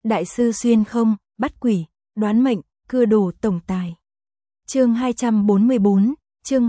Đại sư xuyên không, bắt quỷ, đoán mệnh, cưa đồ tổng tài. Chương 244, chương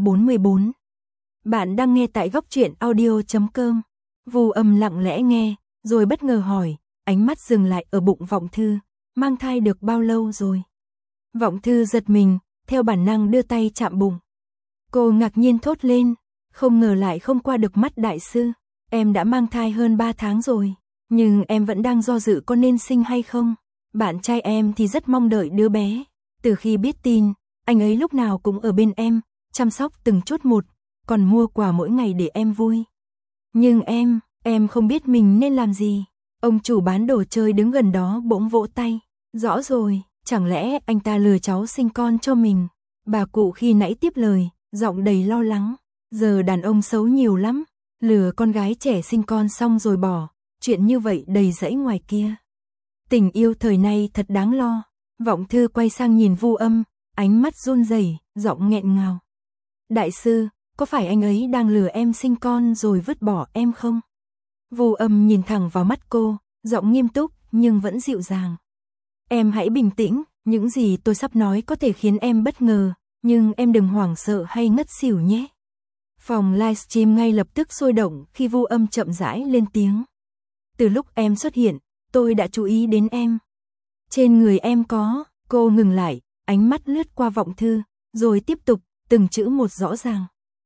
244. Bạn đang nghe tại góc truyện audio.com. Vu Âm lặng lẽ nghe, rồi bất ngờ hỏi, ánh mắt dừng lại ở bụng Vọng Thư, mang thai được bao lâu rồi? Vọng Thư giật mình, theo bản năng đưa tay chạm bụng. Cô ngạc nhiên thốt lên, không ngờ lại không qua được mắt đại sư. Em đã mang thai hơn 3 tháng rồi, nhưng em vẫn đang do dự có nên sinh hay không. Bạn trai em thì rất mong đợi đứa bé. Từ khi biết tin, anh ấy lúc nào cũng ở bên em, chăm sóc từng chút một, còn mua quà mỗi ngày để em vui. Nhưng em không biết mình nên làm gì. Ông chủ bán đồ chơi đứng gần đó bỗng vỗ tay. Rõ rồi, chẳng lẽ anh ta lừa cháu sinh con cho mình? Bà cụ khi nãy tiếp lời, giọng đầy lo lắng. Giờ đàn ông xấu nhiều lắm, lừa con gái trẻ sinh con xong rồi bỏ, chuyện như vậy đầy rẫy ngoài kia. Tình yêu thời nay thật đáng lo. Vọng Thư quay sang nhìn Vu Âm, ánh mắt run rẩy, giọng nghẹn ngào. Đại sư, có phải anh ấy đang lừa em sinh con rồi vứt bỏ em không? Vu Âm nhìn thẳng vào mắt cô, giọng nghiêm túc nhưng vẫn dịu dàng. Em hãy bình tĩnh, những gì tôi sắp nói có thể khiến em bất ngờ, nhưng em đừng hoảng sợ hay ngất xỉu nhé. Phòng livestream ngay lập tức sôi động khi Vu Âm chậm rãi lên tiếng. Từ lúc em xuất hiện, tôi đã chú ý đến em. Trên người em có, cô ngừng lại, ánh mắt lướt qua Vọng Thư, rồi tiếp tục, từng chữ một rõ ràng.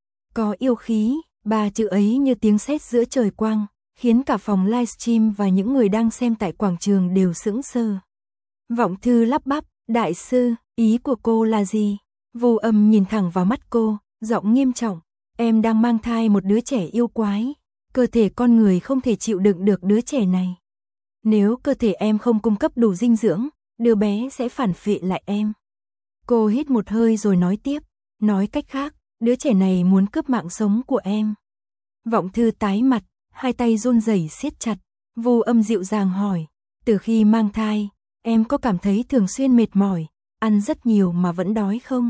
Có yêu khí, 3 chữ ấy như tiếng sét giữa trời quang, khiến cả phòng livestream và những người đang xem tại quảng trường đều sững sờ. Vọng Thư lắp bắp, đại sư, ý của cô là gì? Vu Âm nhìn thẳng vào mắt cô, giọng nghiêm trọng. Em đang mang thai một đứa trẻ yêu quái. Cơ thể con người không thể chịu đựng được đứa trẻ này. Nếu cơ thể em không cung cấp đủ dinh dưỡng, đứa bé sẽ phản phệ lại em. Cô hít một hơi rồi nói tiếp. Nói cách khác, đứa trẻ này muốn cướp mạng sống của em. Vọng Thư tái mặt, hai tay run rẩy siết chặt. Vu Âm dịu dàng hỏi. Từ khi mang thai, em có cảm thấy thường xuyên mệt mỏi, ăn rất nhiều mà vẫn đói không?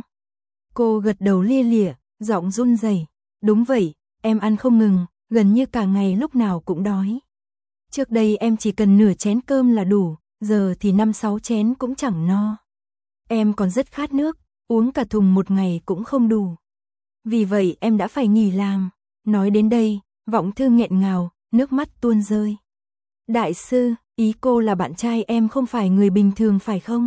Cô gật đầu lia lịa, giọng run rẩy. Đúng vậy, em ăn không ngừng, gần như cả ngày lúc nào cũng đói. Trước đây em chỉ cần nửa chén cơm là đủ, giờ thì 5-6 chén cũng chẳng no. Em còn rất khát nước, uống cả thùng một ngày cũng không đủ. Vì vậy em đã phải nghỉ làm. Nói đến đây, Vọng Thư nghẹn ngào, nước mắt tuôn rơi. Đại sư, ý cô là bạn trai em không phải người bình thường phải không?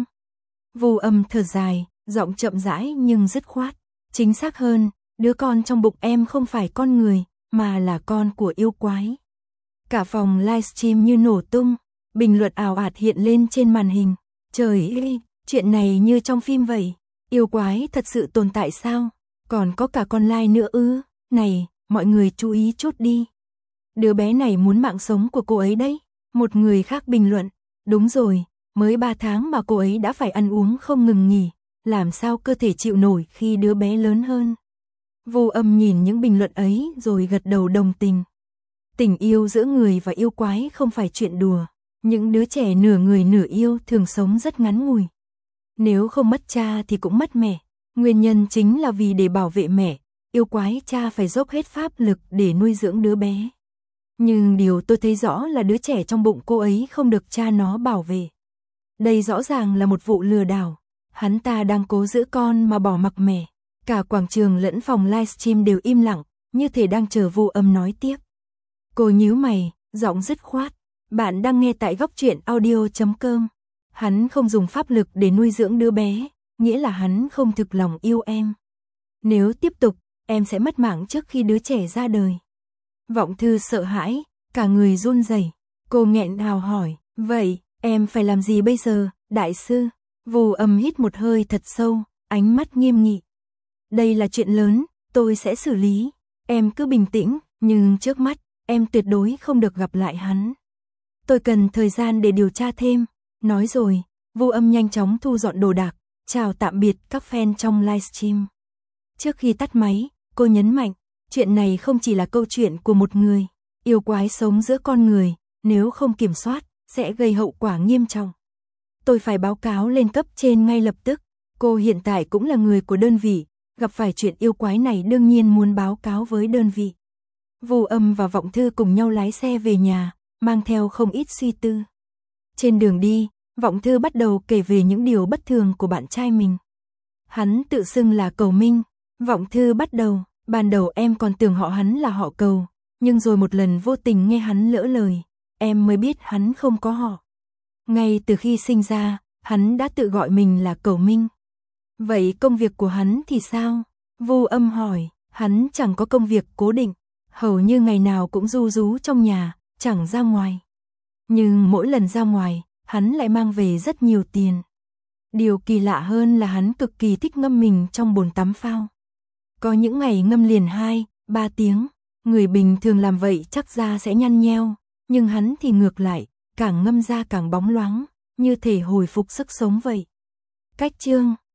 Vu Âm thở dài, giọng chậm rãi nhưng dứt khoát. Chính xác hơn, đứa con trong bụng em không phải con người, mà là con của yêu quái. Cả phòng livestream như nổ tung, bình luận ào ạt hiện lên trên màn hình. Trời ơi, chuyện này như trong phim vậy. Yêu quái thật sự tồn tại sao? Còn có cả con lai nữa ư? Này, mọi người chú ý chút đi. Đứa bé này muốn mạng sống của cô ấy đấy. Một người khác bình luận. Đúng rồi, mới 3 tháng mà cô ấy đã phải ăn uống không ngừng nghỉ. Làm sao cơ thể chịu nổi khi đứa bé lớn hơn? Vu Âm nhìn những bình luận ấy rồi gật đầu đồng tình. Tình yêu giữa người và yêu quái không phải chuyện đùa. Những đứa trẻ nửa người nửa yêu thường sống rất ngắn ngủi. Nếu không mất cha thì cũng mất mẹ. Nguyên nhân chính là vì để bảo vệ mẹ, yêu quái cha phải dốc hết pháp lực để nuôi dưỡng đứa bé. Nhưng điều tôi thấy rõ là đứa trẻ trong bụng cô ấy không được cha nó bảo vệ. Đây rõ ràng là một vụ lừa đảo. Hắn ta đang cố giữ con mà bỏ mặc mẹ. Cả quảng trường lẫn phòng livestream đều im lặng, như thể đang chờ Vu Âm nói tiếp. Cô nhíu mày, giọng dứt khoát. Bạn đang nghe tại góc truyện audio.com. Hắn không dùng pháp lực để nuôi dưỡng đứa bé, nghĩa là hắn không thực lòng yêu em. Nếu tiếp tục, em sẽ mất mạng trước khi đứa trẻ ra đời. Vọng Thư sợ hãi, cả người run rẩy. Cô nghẹn ngào hỏi, vậy, em phải làm gì bây giờ, đại sư? Vu Âm hít một hơi thật sâu, ánh mắt nghiêm nghị. Đây là chuyện lớn, tôi sẽ xử lý. Em cứ bình tĩnh, nhưng trước mắt, em tuyệt đối không được gặp lại hắn. Tôi cần thời gian để điều tra thêm. Nói rồi, Vu Âm nhanh chóng thu dọn đồ đạc, chào tạm biệt các fan trong livestream. Trước khi tắt máy, cô nhấn mạnh, chuyện này không chỉ là câu chuyện của một người. Yêu quái sống giữa con người, nếu không kiểm soát, sẽ gây hậu quả nghiêm trọng. Tôi phải báo cáo lên cấp trên ngay lập tức. Cô hiện tại cũng là người của đơn vị, gặp phải chuyện yêu quái này đương nhiên muốn báo cáo với đơn vị. Vu Âm và Vọng Thư cùng nhau lái xe về nhà, mang theo không ít suy tư. Trên đường đi, Vọng Thư bắt đầu kể về những điều bất thường của bạn trai mình. Hắn tự xưng là Cầu Minh. Vọng Thư bắt đầu, ban đầu em còn tưởng họ hắn là họ Cầu, nhưng rồi một lần vô tình nghe hắn lỡ lời, em mới biết hắn không có họ. Ngay từ khi sinh ra, hắn đã tự gọi mình là Cầu Minh. Vậy công việc của hắn thì sao? Vu Âm hỏi. Hắn chẳng có công việc cố định, hầu như ngày nào cũng ru rú trong nhà, chẳng ra ngoài. Nhưng mỗi lần ra ngoài, hắn lại mang về rất nhiều tiền. Điều kỳ lạ hơn là hắn cực kỳ thích ngâm mình trong bồn tắm phao. Có những ngày ngâm liền 2-3 tiếng, người bình thường làm vậy chắc da sẽ nhăn nheo, nhưng hắn thì ngược lại, càng ngâm da càng bóng loáng, như thể hồi phục sức sống vậy. Cách chương